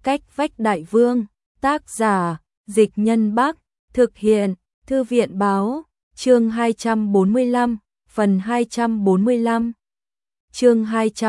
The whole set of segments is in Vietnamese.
Cách vách đại vương, tác giả, Dịch Nhân Bắc, thực hiện, Thư viện báo, chương 245, phần 245. Chương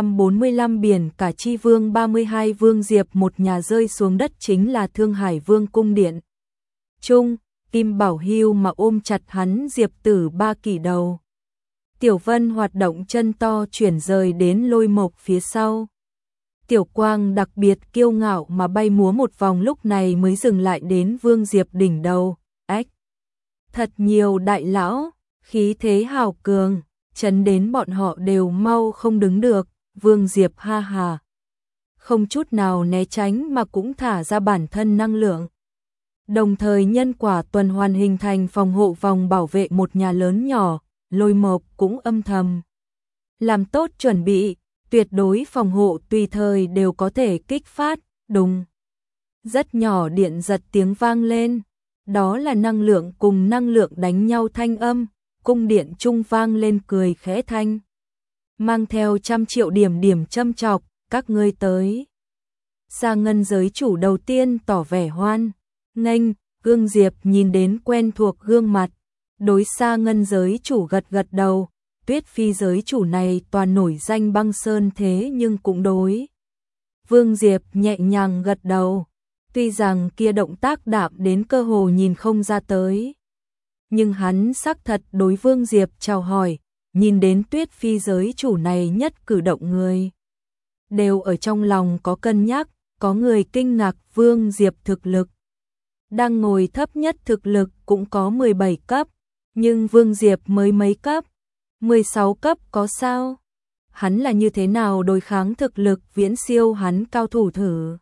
245 biển cả chi vương 32 Vương Diệp một nhà rơi xuống đất chính là Thương Hải Vương cung điện. Trung, Kim Bảo Hưu mà ôm chặt hắn Diệp Tử ba kỷ đầu. Tiểu Vân hoạt động chân to chuyển rời đến Lôi Mộc phía sau. Tiểu Quang đặc biệt kiêu ngạo mà bay múa một vòng lúc này mới dừng lại đến Vương Diệp đỉnh đầu. Ách! Thật nhiều đại lão, khí thế hào cường, chấn đến bọn họ đều mau không đứng được. Vương Diệp ha hà, không chút nào né tránh mà cũng thả ra bản thân năng lượng. Đồng thời nhân quả tuần hoàn hình thành phòng hộ vòng bảo vệ một nhà lớn nhỏ, Lôi Mộc cũng âm thầm làm tốt chuẩn bị, tuyệt đối phòng hộ tùy thời đều có thể kích phát. Đùng! Rất nhỏ điện giật tiếng vang lên, đó là năng lượng cùng năng lượng đánh nhau thanh âm, cung điện trung vang lên cười khẽ thanh, mang theo 100 triệu điểm châm chọc, các ngươi tới. Sa Ngân giới chủ đầu tiên tỏ vẻ hoan nghênh. Vương Diệp nhìn đến quen thuộc gương mặt, đối Sa Ngân giới chủ gật gật đầu. Tuyết Phi giới chủ này toàn nổi danh băng sơn thế nhưng cũng đối Vương Diệp nhẹ nhàng gật đầu, tuy rằng kia động tác đạm đến cơ hồ nhìn không ra tới, nhưng hắn xác thật đối Vương Diệp chào hỏi. Nhìn đến Tuyết Phi giới chủ này nhất cử động người đều ở trong lòng có cân nhắc. Có người kinh ngạc Vương Diệp thực lực đang ngồi thấp nhất thực lực cũng có 17 cấp, nhưng Vương Diệp mới mấy cấp, 16 cấp có sao? Hắn là như thế nào đối kháng thực lực viễn siêu hắn cao thủ thử?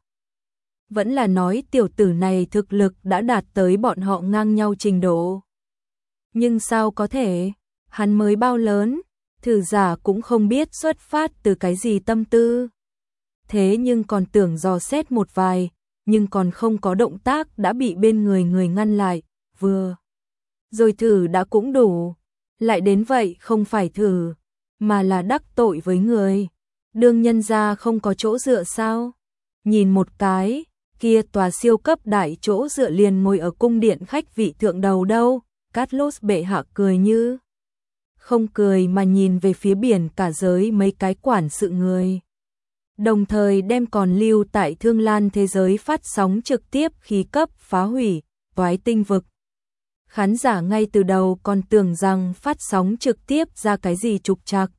Vẫn là nói tiểu tử này thực lực đã đạt tới bọn họ ngang nhau trình độ. Nhưng sao có thể? Hắn mới bao lớn, thử giả cũng không biết xuất phát từ cái gì tâm tư. Thế nhưng còn tưởng dò xét một vài, nhưng còn không có động tác đã bị bên người ngăn lại. Vừa rồi thử đã cũng đủ, lại đến vậy không phải thử, mà là đắc tội với người. Đương nhân ra không có chỗ dựa sao? Nhìn một cái, kia tòa siêu cấp đại chỗ dựa liền ngồi ở cung điện khách vị thượng đầu đâu. Carlos bệ hạ cười như không cười mà nhìn về phía biển cả giới mấy cái quản sự người. Đồng thời đem còn lưu tại Thương Lan thế giới phát sóng trực tiếp khí cấp phá hủy Toái Tinh vực. Khán giả ngay từ đầu còn tưởng rằng phát sóng trực tiếp ra cái gì trục trặc.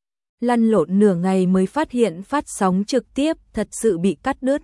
Lăn lộn nửa ngày mới phát hiện phát sóng trực tiếp thật sự bị cắt đứt.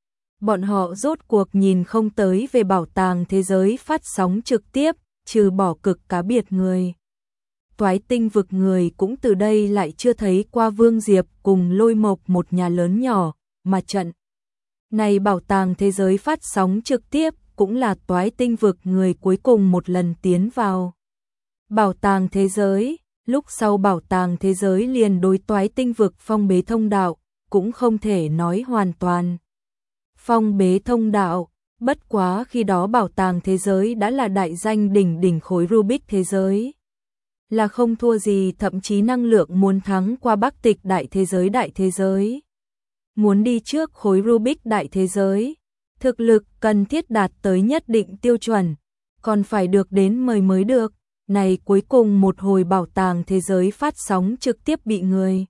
Bọn họ rốt cuộc nhìn không tới về bảo tàng thế giới phát sóng trực tiếp, trừ bỏ cực cá biệt người. Toái Tinh vực người cũng từ đây lại chưa thấy qua Vương Diệp cùng Lôi Mộc một nhà lớn nhỏ, mà trận này bảo tàng thế giới phát sóng trực tiếp cũng là Toái Tinh vực người cuối cùng một lần tiến vào bảo tàng thế giới. Lúc sau bảo tàng thế giới liền đối Toái Tinh vực phong bế thông đạo, cũng không thể nói hoàn toàn phong bế thông đạo. Bất quá khi đó bảo tàng thế giới đã là đại danh đỉnh khối Rubik thế giới, là không thua gì, thậm chí năng lượng muốn thắng qua Bắc Tịch đại thế giới. Muốn đi trước khối Rubik đại thế giới, thực lực cần thiết đạt tới nhất định tiêu chuẩn, còn phải được đến mời mới được. Này cuối cùng một hồi bảo tàng thế giới phát sóng trực tiếp bị người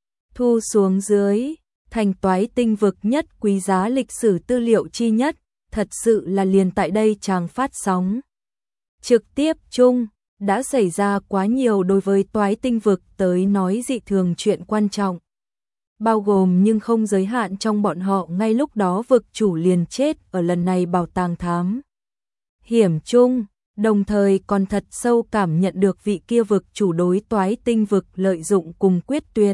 thu xuống dưới, thành Toái Tinh vực nhất quý giá lịch sử tư liệu chi nhất, thật sự là liền tại đây chàng phát sóng trực tiếp chung. Đã xảy ra quá nhiều đối với Toái Tinh vực tới nói dị thường chuyện quan trọng, bao gồm nhưng không giới hạn trong bọn họ ngay lúc đó vực chủ liền chết ở lần này bảo tàng thám hiểm chung, đồng thời còn thật sâu cảm nhận được vị kia vực chủ đối Toái Tinh vực lợi dụng cùng quyết tuyệt.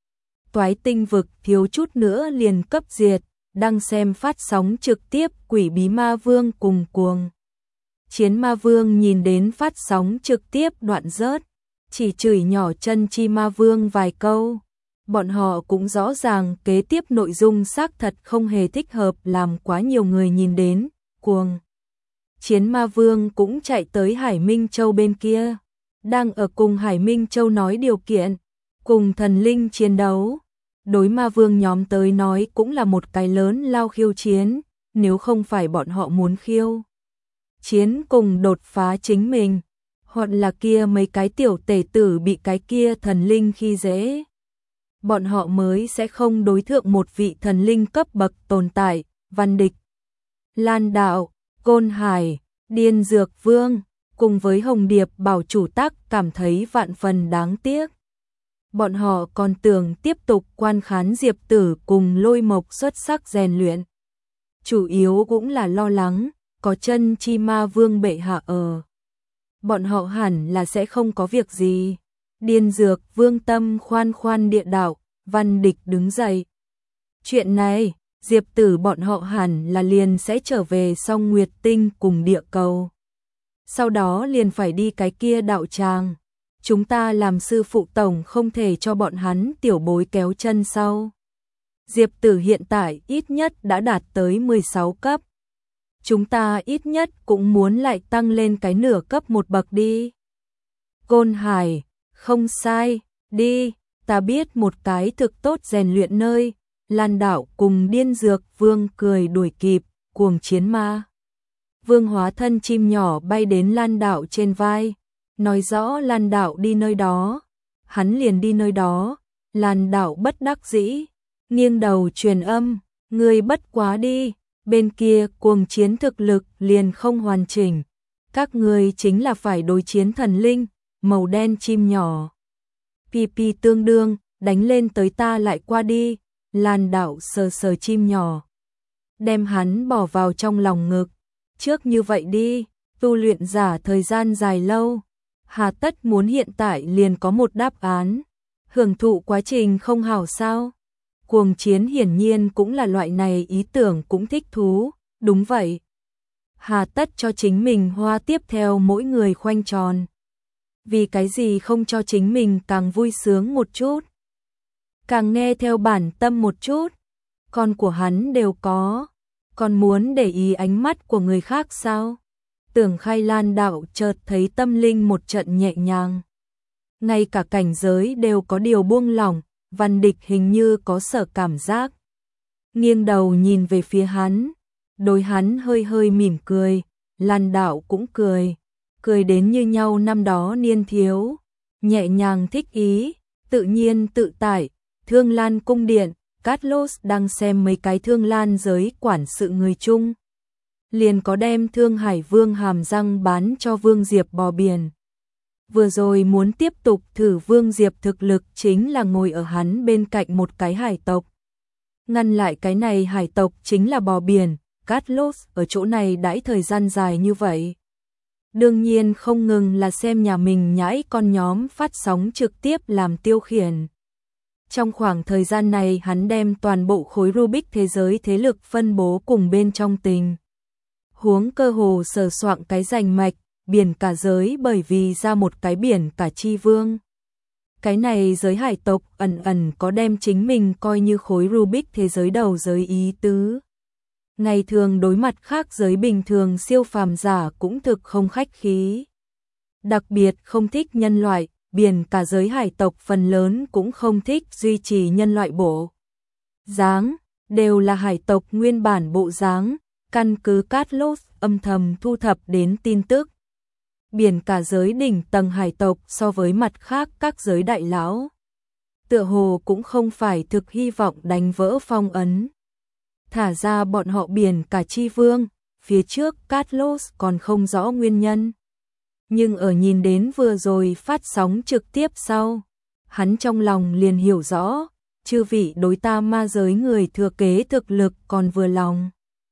Toái Tinh vực thiếu chút nữa liền cấp diệt. Đang xem phát sóng trực tiếp Quỷ Bí Ma Vương cùng Cuồng Chiến Ma Vương nhìn đến phát sóng trực tiếp đoạn rớt, chỉ chửi nhỏ Chân Chi Ma Vương vài câu. Bọn họ cũng rõ ràng kế tiếp nội dung xác thật không hề thích hợp làm quá nhiều người nhìn đến. Cuồng Chiến Ma Vương cũng chạy tới Hải Minh Châu bên kia, đang ở cùng Hải Minh Châu nói điều kiện, cùng thần linh chiến đấu. đối ma vương nhóm tới nói cũng là một cái lớn lao khiêu chiến, nếu không phải bọn họ muốn khiêu chiến cùng đột phá chính mình, hoặc là kia mấy cái tiểu tể tử bị cái kia thần linh khi dễ, bọn họ mới sẽ không đối thượng một vị thần linh cấp bậc tồn tại. Văn Địch, Lan Đạo, Côn Hải, Điên Dược Vương cùng với Hồng Điệp Bảo chủ tác cảm thấy vạn phần đáng tiếc. Bọn họ còn tưởng tiếp tục quan khán Diệp Tử cùng Lôi Mộc xuất sắc rèn luyện. Chủ yếu cũng là lo lắng, có chân chi ma vương bệ hạ ở. Bọn họ hẳn là sẽ không có việc gì. Điên Dược Vương tâm khoan khoan địa đạo, Văn Địch đứng dậy. Chuyện này, Diệp Tử bọn họ hẳn là liền sẽ trở về Song Nguyệt Tinh cùng địa cầu. Sau đó liền phải đi cái kia đạo tràng. Chúng ta làm sư phụ tổng không thể cho bọn hắn tiểu bối kéo chân sau. Diệp Tử hiện tại ít nhất đã đạt tới 16 cấp. Chúng ta ít nhất cũng muốn lại tăng lên cái nửa cấp một bậc đi. Côn Hải, không sai, đi, ta biết một cái thực tốt rèn luyện nơi. Lan Đạo cùng Điên Dược Vương cười đuổi kịp, cuồng chiến ma vương hóa thân chim nhỏ bay đến Lan Đạo trên vai, nói rõ Lan Đạo đi nơi đó, hắn liền đi nơi đó. Lan Đạo bất đắc dĩ, nghiêng đầu truyền âm, ngươi bất quá đi, bên kia cuồng chiến thực lực liền không hoàn chỉnh, các ngươi chính là phải đối chiến thần linh, màu đen chim nhỏ. Pi tương đương, đánh lên tới ta lại qua đi. Lan Đạo sờ sờ chim nhỏ, đem hắn bỏ vào trong lòng ngực. Trước như vậy đi, tu luyện giả thời gian dài lâu, hà tất muốn hiện tại liền có một đáp án, hưởng thụ quá trình không hảo sao? Cuồng chiến hiển nhiên cũng là loại này ý tưởng cũng thích thú, đúng vậy. Hà tất cho chính mình hoa tiếp theo mỗi người khoanh tròn. Vì cái gì không cho chính mình càng vui sướng một chút? Càng nghe theo bản tâm một chút, con của hắn đều có, còn muốn để ý ánh mắt của người khác sao? Tưởng Khai Lan Đạo chợt thấy tâm linh một trận nhẹ nhàng. Ngay cả cảnh giới đều có điều buông lỏng, Văn Địch hình như có sở cảm giác. Nghiêng đầu nhìn về phía hắn, đối hắn hơi hơi mỉm cười, Lan Đạo cũng cười, cười đến như nhau năm đó niên thiếu, nhẹ nhàng thích ý, tự nhiên tự tại. Thương Lan cung điện, Carlos đang xem mấy cái Thương Lan giới quản sự người chung. Liền có đem Thương Hải Vương hàm răng bán cho Vương Diệp bò biển. Vừa rồi muốn tiếp tục thử Vương Diệp thực lực chính là ngồi ở hắn bên cạnh một cái hải tộc. Ngăn lại cái này hải tộc chính là bò biển, Carlos ở chỗ này đãi thời gian dài như vậy. Đương nhiên không ngừng là xem nhà mình nhãi con nhóm phát sóng trực tiếp làm tiêu khiển. Trong khoảng thời gian này hắn đem toàn bộ khối Rubik thế giới thế lực phân bố cùng bên trong tình huống cơ hồ sờ soạng cái rành mạch, biển cả giới bởi vì ra một cái biển cả chi vương. Cái này giới hải tộc ẩn ẩn có đem chính mình coi như khối Rubik thế giới đầu giới ý tứ. Ngày thường đối mặt khác giới bình thường siêu phàm giả cũng thực không khách khí. Đặc biệt không thích nhân loại. Biển cả giới hải tộc phần lớn cũng không thích duy trì nhân loại bộ dáng, đều là hải tộc nguyên bản bộ dáng. Căn cứ Carlos âm thầm thu thập đến tin tức, biển cả giới đỉnh tầng hải tộc so với mặt khác các giới đại lão, tựa hồ cũng không phải thực hy vọng đánh vỡ phong ấn. Thả ra bọn họ biển cả chi vương, phía trước Carlos còn không rõ nguyên nhân. Nhưng ở nhìn đến vừa rồi phát sóng trực tiếp sau, hắn trong lòng liền hiểu rõ, chư vị đối ta ma giới người thừa kế thực lực còn vừa lòng.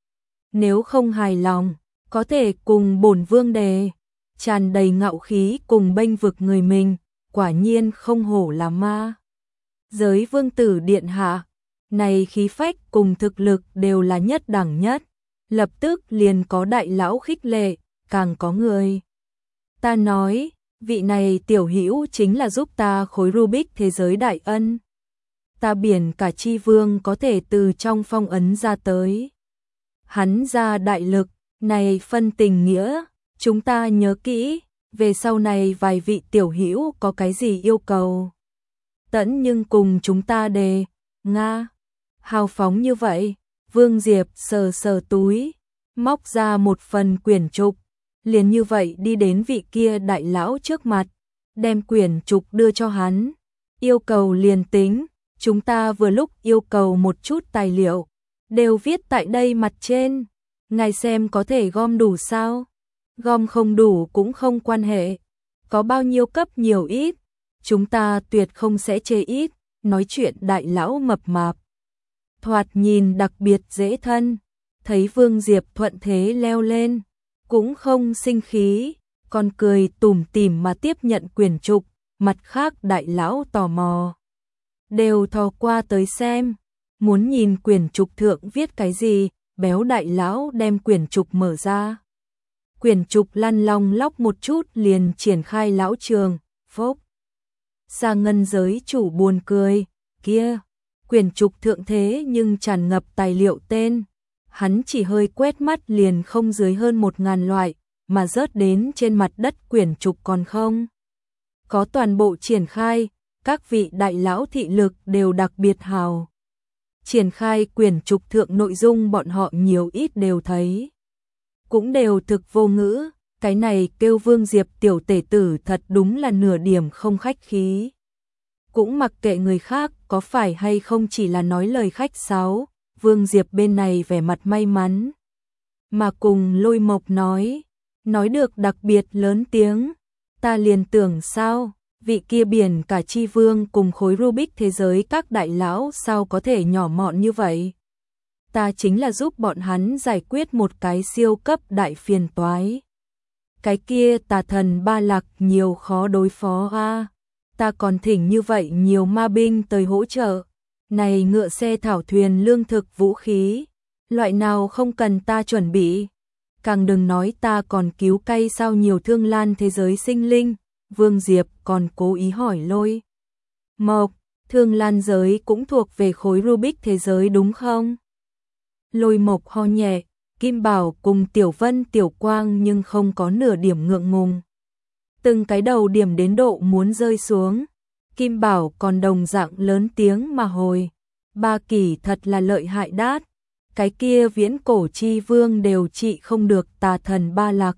Nếu không hài lòng, có thể cùng bổn vương đề, tràn đầy ngạo khí cùng bênh vực người mình, quả nhiên không hổ là ma giới vương tử điện hạ, này khí phách cùng thực lực đều là nhất đẳng nhất, lập tức liền có đại lão khích lệ, càng có người. Ta nói, vị này tiểu hữu chính là giúp ta khối Rubik thế giới đại ân. Ta biển cả chi vương có thể từ trong phong ấn ra tới. Hắn ra đại lực, này phân tình nghĩa, chúng ta nhớ kỹ, về sau này vài vị tiểu hữu có cái gì yêu cầu. Tẫn nhưng cùng chúng ta đề, Nga, hào phóng như vậy. Vương Diệp sờ sờ túi, móc ra một phần quyển trục, liền như vậy đi đến vị kia đại lão trước mặt, đem quyển trục đưa cho hắn. Yêu cầu liền tính, chúng ta vừa lúc yêu cầu một chút tài liệu, đều viết tại đây mặt trên, ngài xem có thể gom đủ sao? Gom không đủ cũng không quan hệ, có bao nhiêu cấp nhiều ít, chúng ta tuyệt không sẽ chê ít. Nói chuyện đại lão mập mạp, thoạt nhìn đặc biệt dễ thân, thấy Vương Diệp thuận thế leo lên, cũng không sinh khí, còn cười tủm tỉm mà tiếp nhận quyển trục. Mặt khác đại lão tò mò, đều thò qua tới xem, muốn nhìn quyển trục thượng viết cái gì. Béo đại lão đem quyển trục mở ra, quyển trục lăn long lóc một chút liền triển khai lão trường. Phốc, Sa Ngân giới chủ buồn cười, kia, quyển trục thượng thế nhưng tràn ngập tài liệu tên, hắn chỉ hơi quét mắt liền không dưới hơn 1000 loại, mà rớt đến trên mặt đất quyển trục còn không có toàn bộ triển khai. Các vị đại lão thị lực đều đặc biệt hào, triển khai quyển trục thượng nội dung bọn họ nhiều ít đều thấy, cũng đều thực vô ngữ. Cái này kêu Vương Diệp tiểu tể tử thật đúng là nửa điểm không khách khí, cũng mặc kệ người khác có phải hay không chỉ là nói lời khách sáo. Vương Diệp bên này vẻ mặt may mắn, mà cùng Lôi Mộc nói được đặc biệt lớn tiếng, ta liền tưởng sao, vị kia biển cả chi vương cùng khối Rubik thế giới các đại lão sao có thể nhỏ mọn như vậy. Ta chính là giúp bọn hắn giải quyết một cái siêu cấp đại phiền toái. Cái kia tà thần Ba Lạc nhiều khó đối phó a, ta còn thỉnh như vậy nhiều ma binh tới hỗ trợ. Này ngựa xe thảo thuyền lương thực vũ khí, loại nào không cần ta chuẩn bị. Càng đừng nói ta còn cứu cay sao nhiều thương lan thế giới sinh linh. Vương Diệp còn cố ý hỏi Lôi Mộc, thương lan giới cũng thuộc về khối Rubik thế giới đúng không? Lôi Mộc ho nhẹ, Kim Bảo cùng Tiểu Vân Tiểu Quang nhưng không có nửa điểm ngượng ngùng. Từng cái đầu điểm đến độ muốn rơi xuống. Kim Bảo còn đồng dạng lớn tiếng mà hồi, Ba Kỳ thật là lợi hại đát, cái kia viễn cổ chi vương đều trị không được tà thần Ba Lạc.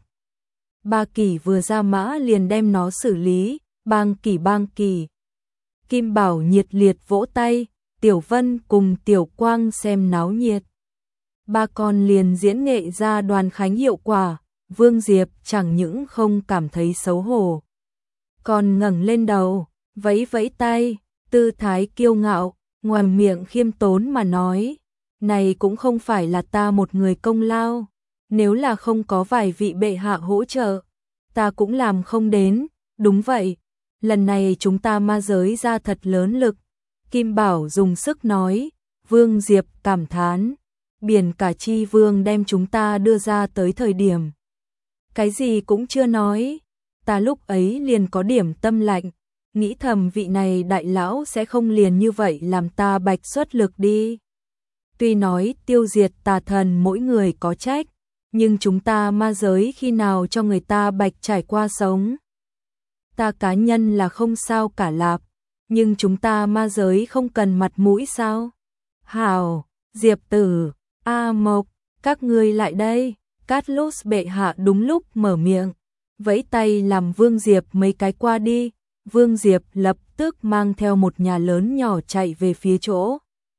Ba Kỳ vừa ra mã liền đem nó xử lý, bang kỳ. Kim Bảo nhiệt liệt vỗ tay, Tiểu Vân cùng Tiểu Quang xem náo nhiệt. Ba con liền diễn nghệ ra đoàn khánh hiệu quả. Vương Diệp chẳng những không cảm thấy xấu hổ, còn ngẩng lên đầu, vẫy vẫy tay, tư thái kiêu ngạo, ngoàm miệng khiêm tốn mà nói, này cũng không phải là ta một người công lao, nếu là không có vài vị bệ hạ hỗ trợ, ta cũng làm không đến. Đúng vậy, lần này chúng ta ma giới ra thật lớn lực. Kim Bảo dùng sức nói. Vương Diệp cảm thán, biển cả chi vương đem chúng ta đưa ra tới thời điểm, cái gì cũng chưa nói, ta lúc ấy liền có điểm tâm lạnh, nghĩ thầm vị này đại lão sẽ không liền như vậy làm ta bạch xuất lực đi. Tuy nói tiêu diệt tà thần mỗi người có trách, nhưng chúng ta ma giới khi nào cho người ta bạch trải qua sống. Ta cá nhân là không sao cả lạp, nhưng chúng ta ma giới không cần mặt mũi sao? Hào, Diệp Tử, A Mộc, các ngươi lại đây. Cát Lốt bệ hạ đúng lúc mở miệng, vẫy tay làm Vương Diệp mấy cái qua đi. Vương Diệp lập tức mang theo một nhà lớn nhỏ chạy về phía chỗ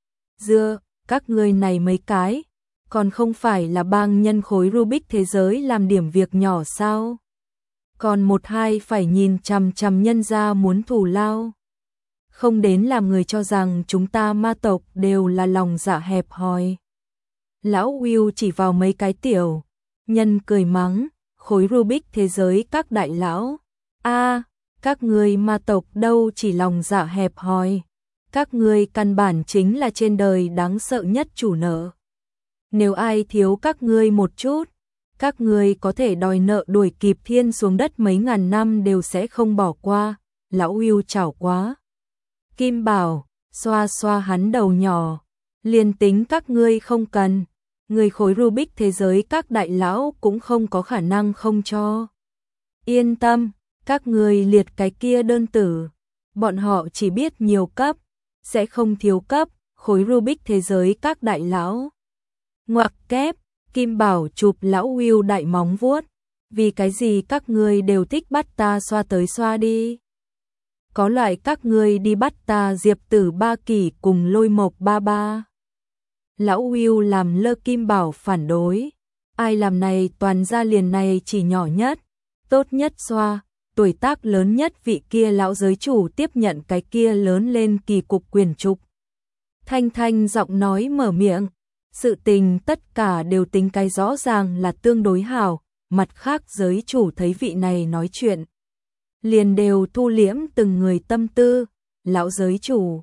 dưa. Các ngươi này mấy cái, còn không phải là bang nhân khối Rubik thế giới làm điểm việc nhỏ sao? Còn một hai phải nhìn chằm chằm nhân ra muốn thù lao. Không đến làm người cho rằng chúng ta ma tộc đều là lòng dạ hẹp hòi. Lão Will chỉ vào mấy cái tiểu nhân cười mắng, khối Rubik thế giới các đại lão. Các ngươi ma tộc đâu chỉ lòng dạ hẹp hòi. Các ngươi căn bản chính là trên đời đáng sợ nhất chủ nợ. Nếu ai thiếu các ngươi một chút, các ngươi có thể đòi nợ đuổi kịp thiên xuống đất mấy ngàn năm đều sẽ không bỏ qua. Lão Will chảo quá. Kim Bảo, xoa xoa hắn đầu nhỏ, liền tính các ngươi không cần, người khối Rubik thế giới các đại lão cũng không có khả năng không cho. Yên tâm, các ngươi liệt cái kia đơn tử, bọn họ chỉ biết nhiều cấp, sẽ không thiếu cấp. khối Rubik thế giới các đại lão. Ngoặc kép, Kim Bảo chụp lão Will đại móng vuốt. Vì cái gì các ngươi đều thích bắt ta xoa tới xoa đi? Có loại các ngươi đi bắt ta Diệp Tử Ba Kỷ cùng Lôi Mộc Ba Ba. Lão Will làm lơ Kim Bảo phản đối. Ai làm này toàn gia liền này chỉ nhỏ nhất, tốt nhất xoa, tuổi tác lớn nhất vị kia lão giới chủ tiếp nhận cái kia lớn lên kỳ cục quyền trục. Thanh Thanh giọng nói mở miệng, sự tình tất cả đều tính cái rõ ràng là tương đối hảo, mặt khác giới chủ thấy vị này nói chuyện. Liền đều thu liễm từng người tâm tư, lão giới chủ.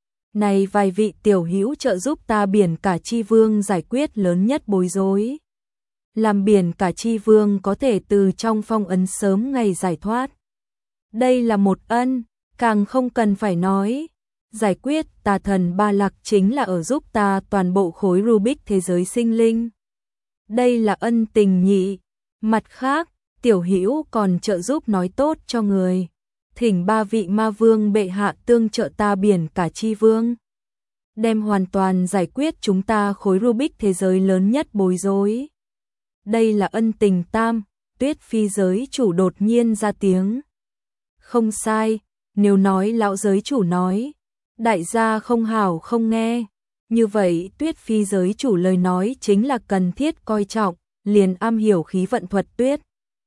Này vài vị tiểu hữu trợ giúp ta Biển Cả Chi Vương giải quyết lớn nhất bối rối. Làm Biển Cả Chi Vương có thể từ trong phong ấn sớm ngày giải thoát. Đây là một ân, càng không cần phải nói. Giải quyết tà thần Ba Lạc chính là ở giúp ta toàn bộ khối Rubik thế giới sinh linh. Đây là ân tình nhị. Mặt khác, tiểu hữu còn trợ giúp nói tốt cho người. Thỉnh ba vị ma vương bệ hạ tương trợ ta Biển Cả Chi Vương. Đem hoàn toàn giải quyết chúng ta khối Rubik thế giới lớn nhất bối rối. Đây là ân tình tam, Tuyết Phi giới chủ đột nhiên ra tiếng. Không sai, nếu nói lão giới chủ nói, đại gia không hảo không nghe. Như vậy Tuyết Phi giới chủ lời nói chính là cần thiết coi trọng, liền am hiểu khí vận thuật Tuyết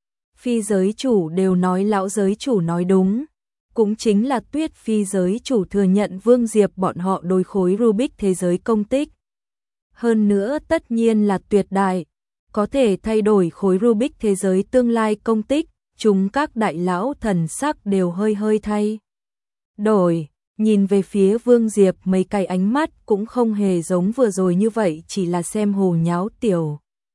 Phi giới chủ đều nói lão giới chủ nói đúng. Cũng chính là Tuyết Phi giới chủ thừa nhận Vương Diệp bọn họ đối khối Rubik thế giới công tích. Hơn nữa tất nhiên là tuyệt đại, có thể thay đổi khối Rubik thế giới tương lai công tích, chúng các đại lão thần sắc đều hơi hơi thay đổi, nhìn về phía Vương Diệp mấy cái ánh mắt cũng không hề giống vừa rồi như vậy, chỉ là xem hồ nháo tiểu.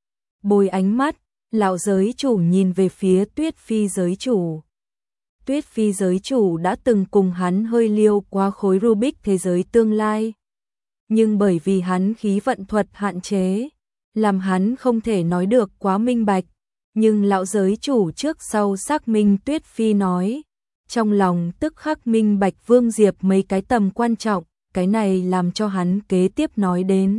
Bồi ánh mắt, lão giới chủ nhìn về phía Tuyết Phi giới chủ. Tuyết Phi giới chủ đã từng cùng hắn hơi liêu qua khối Rubik thế giới tương lai. Nhưng bởi vì hắn khí vận thuật hạn chế, làm hắn không thể nói được quá minh bạch. Nhưng lão giới chủ trước sau xác minh Tuyết Phi nói. Trong lòng tức khắc minh bạch Vương Diệp mấy cái tầm quan trọng, cái này làm cho hắn kế tiếp nói đến.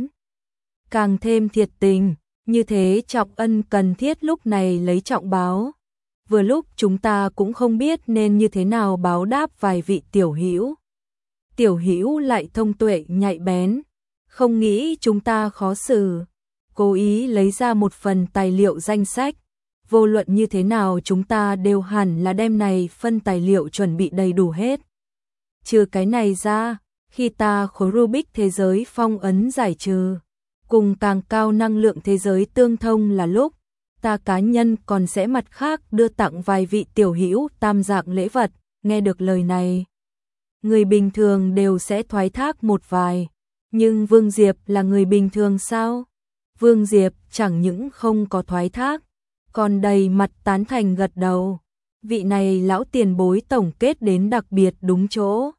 Càng thêm thiệt tình, như thế trọng ân cần thiết lúc này lấy trọng báo. Vừa lúc chúng ta cũng không biết nên như thế nào báo đáp vài vị tiểu hữu. Tiểu hữu lại thông tuệ nhạy bén, không nghĩ chúng ta khó xử. Cố ý lấy ra một phần tài liệu danh sách. Vô luận như thế nào chúng ta đều hẳn là đem này phân tài liệu chuẩn bị đầy đủ hết. Trừ cái này ra, khi ta khối Rubik thế giới phong ấn giải trừ, cùng càng cao năng lượng thế giới tương thông là lúc, ta cá nhân còn sẽ mặt khác đưa tặng vài vị tiểu hữu tam dạng lễ vật. Nghe được lời này, người bình thường đều sẽ thoái thác một vài. Nhưng Vương Diệp là người bình thường sao? Vương Diệp chẳng những không có thoái thác, còn đầy mặt tán thành gật đầu. Vị này lão tiền bối tổng kết đến đặc biệt đúng chỗ.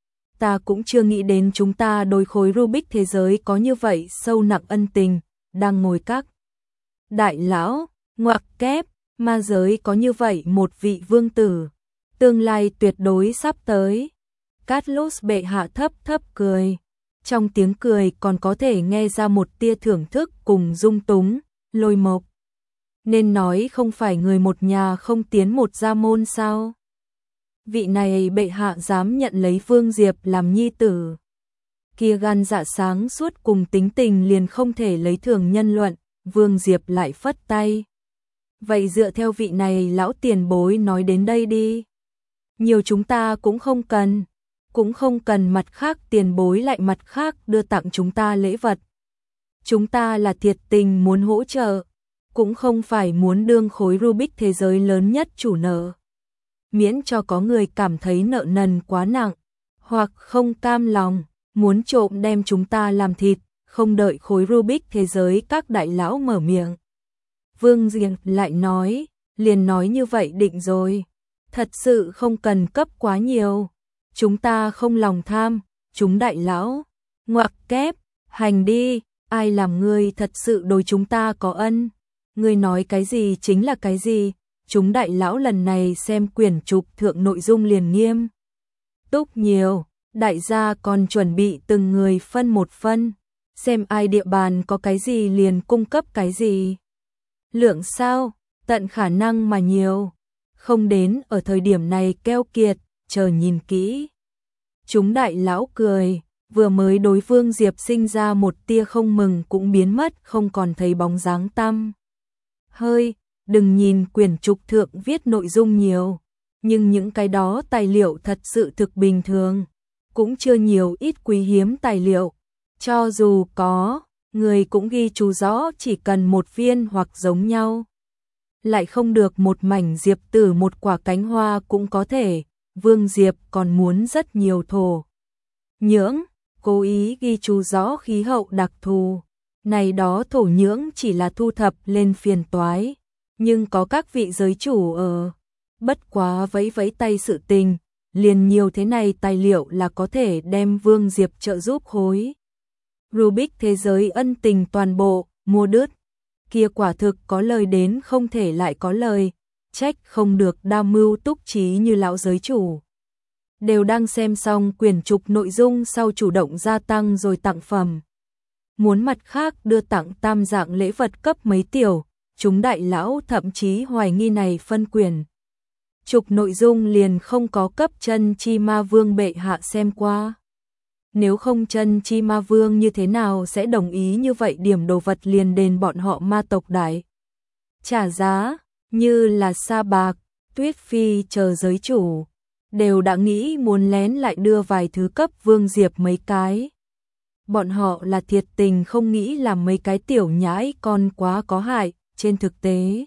Ta cũng chưa nghĩ đến chúng ta đối khối Rubik thế giới có như vậy sâu nặng ân tình. Đang ngồi các đại lão, ngoặc kép, ma giới có như vậy một vị vương tử. Tương lai tuyệt đối sắp tới. Carlos bệ hạ thấp thấp cười. Trong tiếng cười còn có thể nghe ra một tia thưởng thức cùng dung túng. Lôi Mộc, nên nói không phải người một nhà không tiến một gia môn sao? Vị này bệ hạ dám nhận lấy Vương Diệp làm nhi tử. Kia gan dạ sáng suốt cùng tính tình liền không thể lấy thường nhân luận. Vương Diệp lại phất tay. Vậy dựa theo vị này lão tiền bối nói đến đây đi. Nhiều chúng ta cũng không cần. Cũng không cần mặt khác tiền bối lại mặt khác đưa tặng chúng ta lễ vật. Chúng ta là thiệt tình muốn hỗ trợ, cũng không phải muốn đương khối Rubik thế giới lớn nhất chủ nợ. Miễn cho có người cảm thấy nợ nần quá nặng, hoặc không cam lòng, muốn trộm đem chúng ta làm thịt, không đợi khối Rubik thế giới các đại lão mở miệng. Vương Diệp lại nói, liền nói như vậy định rồi. Thật sự không cần cấp quá nhiều. Chúng ta không lòng tham, chúng đại lão. Ngoặc kép, hành đi, ai làm ngươi thật sự đối chúng ta có ân. Ngươi nói cái gì chính là cái gì. Chúng đại lão lần này xem quyển trục thượng nội dung liền nghiêm túc nhiều. Đại gia còn chuẩn bị từng người phân một phân, xem ai địa bàn có cái gì liền cung cấp cái gì. Lượng sao, tận khả năng mà nhiều, không đến ở thời điểm này keo kiệt, chờ nhìn kỹ. Chúng đại lão cười, vừa mới đối Vương Diệp sinh ra một tia không mừng cũng biến mất, không còn thấy bóng dáng tăm. Hơi, đừng nhìn quyển trục thượng viết nội dung nhiều, nhưng những cái đó tài liệu thật sự thực bình thường, cũng chưa nhiều ít quý hiếm tài liệu. Cho dù có, người cũng ghi chú rõ chỉ cần một viên hoặc giống nhau. Lại không được một mảnh diệp tử một quả cánh hoa cũng có thể, Vương Diệp còn muốn rất nhiều thổ nhưỡng, cố ý ghi chú rõ khí hậu đặc thù. Này đó thổ nhưỡng chỉ là thu thập lên phiền toái, nhưng có các vị giới chủ ở. Bất quá vẫy vẫy tay sự tình, liền nhiều thế này tài liệu là có thể đem Vương Diệp trợ giúp khối Rubik thế giới ân tình toàn bộ, mua đứt. Kia quả thực có lời đến không thể lại có lời, trách không được đa mưu túc trí như lão giới chủ. Đều đang xem xong quyển trục nội dung sau chủ động gia tăng rồi tặng phẩm. Muốn mặt khác đưa tặng tam dạng lễ vật cấp mấy tiểu, chúng đại lão thậm chí hoài nghi này phân quyển trục nội dung liền không có cấp chân chi ma vương bệ hạ xem qua. Nếu không chân chi ma vương như thế nào sẽ đồng ý như vậy điểm đồ vật liền đền bọn họ ma tộc đại trả giá, như là Sa Bạc, Tuyết Phi chờ giới chủ, đều đã nghĩ muốn lén lại đưa vài thứ cấp Vương Diệp mấy cái. Bọn họ là thiệt tình không nghĩ làm mấy cái tiểu nhãi con quá có hại, trên thực tế.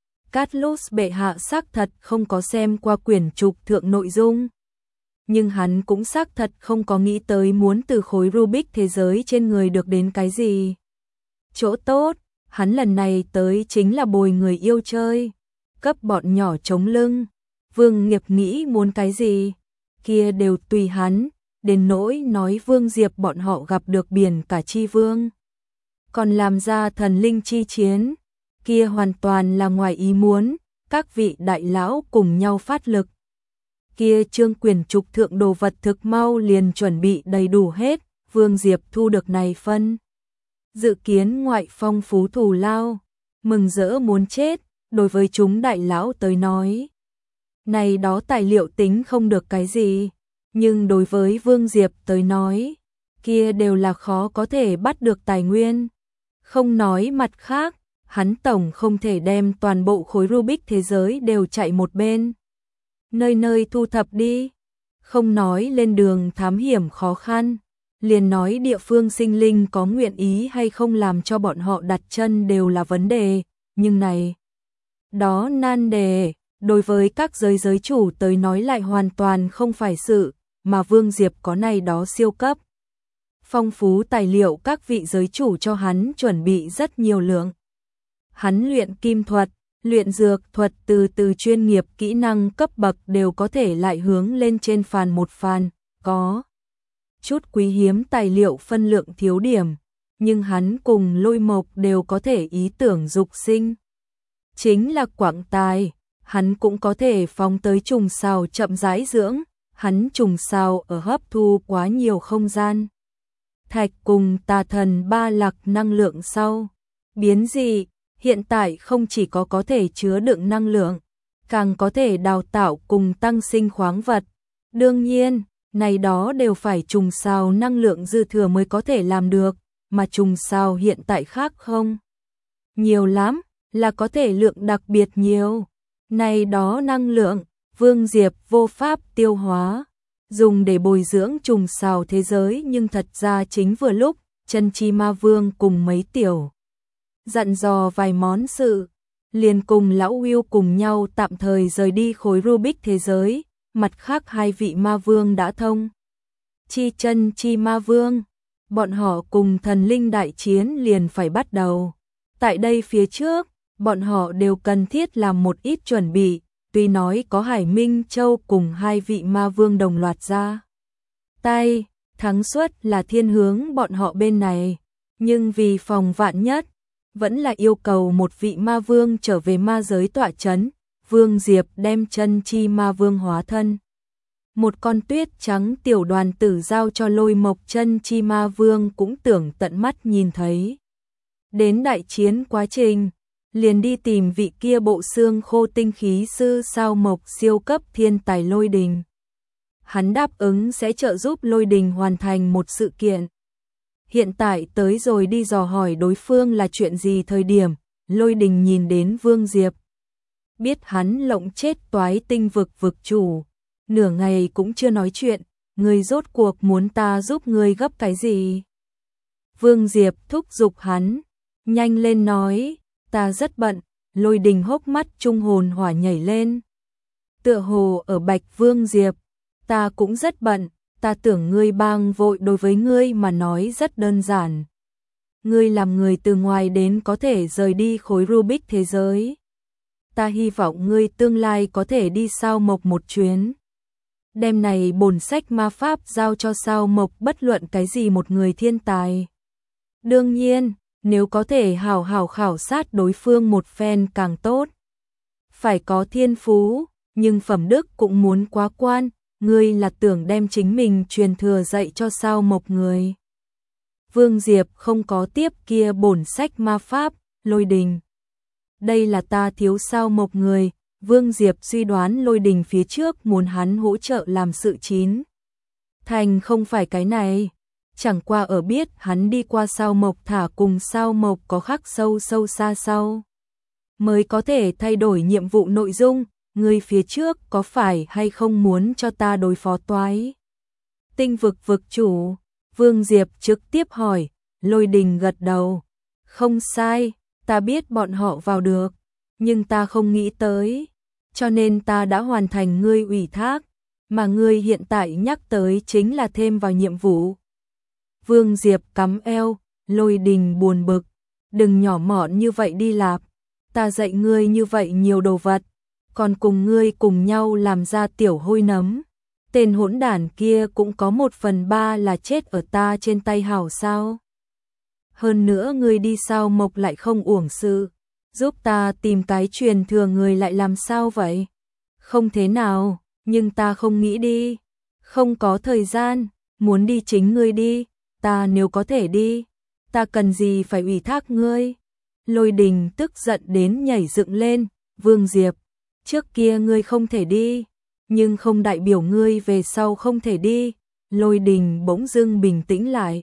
Catlus bệ hạ xác thật không có xem qua quyển trục thượng nội dung. Nhưng hắn cũng xác thật không có nghĩ tới muốn từ khối Rubik thế giới trên người được đến cái gì. Chỗ tốt, hắn lần này tới chính là bồi người yêu chơi, cấp bọn nhỏ chống lưng. Vương Nghiệp nghĩ muốn cái gì, kia đều tùy hắn, đến nỗi nói Vương Diệp bọn họ gặp được biển cả chi vương. Còn làm ra thần linh chi chiến, kia hoàn toàn là ngoài ý muốn, các vị đại lão cùng nhau phát lực. Kia trương quyển trục thượng đồ vật thực mau liền chuẩn bị đầy đủ hết, Vương Diệp thu được này phân. Dự kiến ngoại phong phú thù lao, mừng rỡ muốn chết, đối với chúng đại lão tới nói. Này đó tài liệu tính không được cái gì, nhưng đối với Vương Diệp tới nói, kia đều là khó có thể bắt được tài nguyên. Không nói mặt khác, hắn tổng không thể đem toàn bộ khối Rubik thế giới đều chạy một bên. Nơi nơi thu thập đi, không nói lên đường thám hiểm khó khăn, liền nói địa phương sinh linh có nguyện ý hay không làm cho bọn họ đặt chân đều là vấn đề, nhưng này, đó nan đề, đối với các giới chủ tới nói lại hoàn toàn không phải sự, mà Vương Diệp có này đó siêu cấp. Phong phú tài liệu các vị giới chủ cho hắn chuẩn bị rất nhiều lượng. Hắn luyện kim thuật, luyện dược thuật từ chuyên nghiệp kỹ năng cấp bậc đều có thể lại hướng lên trên phàn một phàn, có chút quý hiếm tài liệu phân lượng thiếu điểm, nhưng hắn cùng Lôi Mộc đều có thể ý tưởng dục sinh. Chính là quảng tài, hắn cũng có thể phóng tới trùng sao chậm rãi dưỡng, hắn trùng sao ở hấp thu quá nhiều không gian. Thạch cùng tà thần ba lạc năng lượng sau, biến dị, hiện tại không chỉ có thể chứa đựng năng lượng, càng có thể đào tạo cùng tăng sinh khoáng vật. Đương nhiên, này đó đều phải trùng sao năng lượng dư thừa mới có thể làm được, mà trùng sao hiện tại khác không? Nhiều lắm, là có thể lượng đặc biệt nhiều. Này đó năng lượng, Vương Diệp vô pháp tiêu hóa, dùng để bồi dưỡng trùng sao thế giới, nhưng thật ra chính vừa lúc, chân chi ma vương cùng mấy tiểu dặn dò vài món sự, liền cùng lão Will cùng nhau tạm thời rời đi khối Rubik thế giới, mặt khác hai vị ma vương đã thông. Chi chân chi ma vương, bọn họ cùng thần linh đại chiến liền phải bắt đầu. Tại đây phía trước, bọn họ đều cần thiết làm một ít chuẩn bị, tuy nói có Hải Minh Châu cùng hai vị ma vương đồng loạt ra tay, thắng suất là thiên hướng bọn họ bên này, nhưng vì phòng vạn nhất, vẫn là yêu cầu một vị ma vương trở về ma giới tọa chấn. Vương Diệp đem chân chi ma vương hóa thân Một con tuyết trắng tiểu đoàn tử giao cho Lôi Mộc Chân Chi Ma Vương cũng tưởng tận mắt nhìn thấy. Đến đại chiến quá trình, liền đi tìm vị kia bộ xương khô tinh khí sư sao Mộc siêu cấp thiên tài Lôi Đình. Hắn đáp ứng sẽ trợ giúp Lôi Đình hoàn thành một sự kiện. Hiện tại tới rồi đi dò hỏi đối phương là chuyện gì thời điểm, Lôi Đình nhìn đến Vương Diệp. Biết hắn lộng chết Toái Tinh vực vực chủ, nửa ngày cũng chưa nói chuyện, ngươi rốt cuộc muốn ta giúp ngươi gấp cái gì? Vương Diệp thúc giục hắn, nhanh lên nói, ta rất bận. Lôi Đình hốc mắt trung hồn hỏa nhảy lên. Tựa hồ ở Bạch Vương Diệp, ta cũng rất bận, ta tưởng ngươi bang vội đối với ngươi mà nói rất đơn giản. Ngươi làm người từ ngoài đến có thể rời đi khối Rubik thế giới. Ta hy vọng ngươi tương lai có thể đi sao Mộc một chuyến. Đêm này bổn sách ma pháp giao cho sao Mộc bất luận cái gì một người thiên tài. Đương nhiên, nếu có thể hảo hảo khảo sát đối phương một phen càng tốt. Phải có thiên phú, nhưng phẩm đức cũng muốn quá quan, ngươi là tưởng đem chính mình truyền thừa dạy cho sao Mộc người. Vương Diệp không có tiếp kia bổn sách ma pháp, Lôi Đình. Đây là ta thiếu sao Mộc người, Vương Diệp suy đoán Lôi Đình phía trước muốn hắn hỗ trợ làm sự chín. Thành không phải cái này, chẳng qua ở biết hắn đi qua sao Mộc thả cùng sao Mộc có khắc sâu sâu xa sau. Mới có thể thay đổi nhiệm vụ nội dung, người phía trước có phải hay không muốn cho ta đối phó Toái Tinh vực vực chủ? Vương Diệp trực tiếp hỏi, Lôi Đình gật đầu. Không sai, ta biết bọn họ vào được, nhưng ta không nghĩ tới, cho nên ta đã hoàn thành ngươi ủy thác, mà ngươi hiện tại nhắc tới chính là thêm vào nhiệm vụ. Vương Diệp cắm eo, Lôi Đình buồn bực, đừng nhỏ mọn như vậy đi lạp, ta dạy ngươi như vậy nhiều đồ vật, còn cùng ngươi cùng nhau làm ra tiểu hôi nấm. Tên hỗn đản kia cũng có 1/3 là chết ở ta trên tay hảo sao? Hơn nữa ngươi đi sao Mộc lại không uổng sự, giúp ta tìm cái truyền thừa người lại làm sao vậy? Không thế nào, nhưng ta không nghĩ đi, không có thời gian, muốn đi chính ngươi đi, ta nếu có thể đi, ta cần gì phải ủy thác ngươi? Lôi Đình tức giận đến nhảy dựng lên, Vương Diệp, trước kia ngươi không thể đi, nhưng không đại biểu ngươi về sau không thể đi. Lôi Đình bỗng dưng bình tĩnh lại.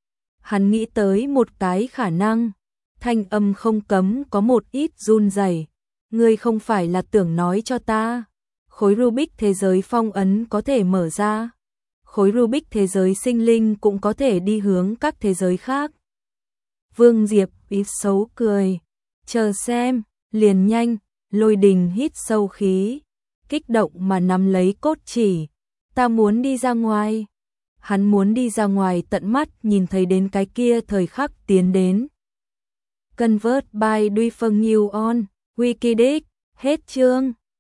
Hắn nghĩ tới một cái khả năng, thanh âm không cấm có một ít run rẩy. Ngươi không phải là tưởng nói cho ta, khối Rubik thế giới phong ấn có thể mở ra, khối Rubik thế giới sinh linh cũng có thể đi hướng các thế giới khác. Vương Diệp ít xấu cười, chờ xem, liền nhanh. Lôi Đình hít sâu khí, kích động mà nắm lấy cốt chỉ, ta muốn đi ra ngoài. Hắn muốn đi ra ngoài tận mắt nhìn thấy đến cái kia thời khắc tiến đến. Convert by Duy Phân New On, Wikidex, hết chương.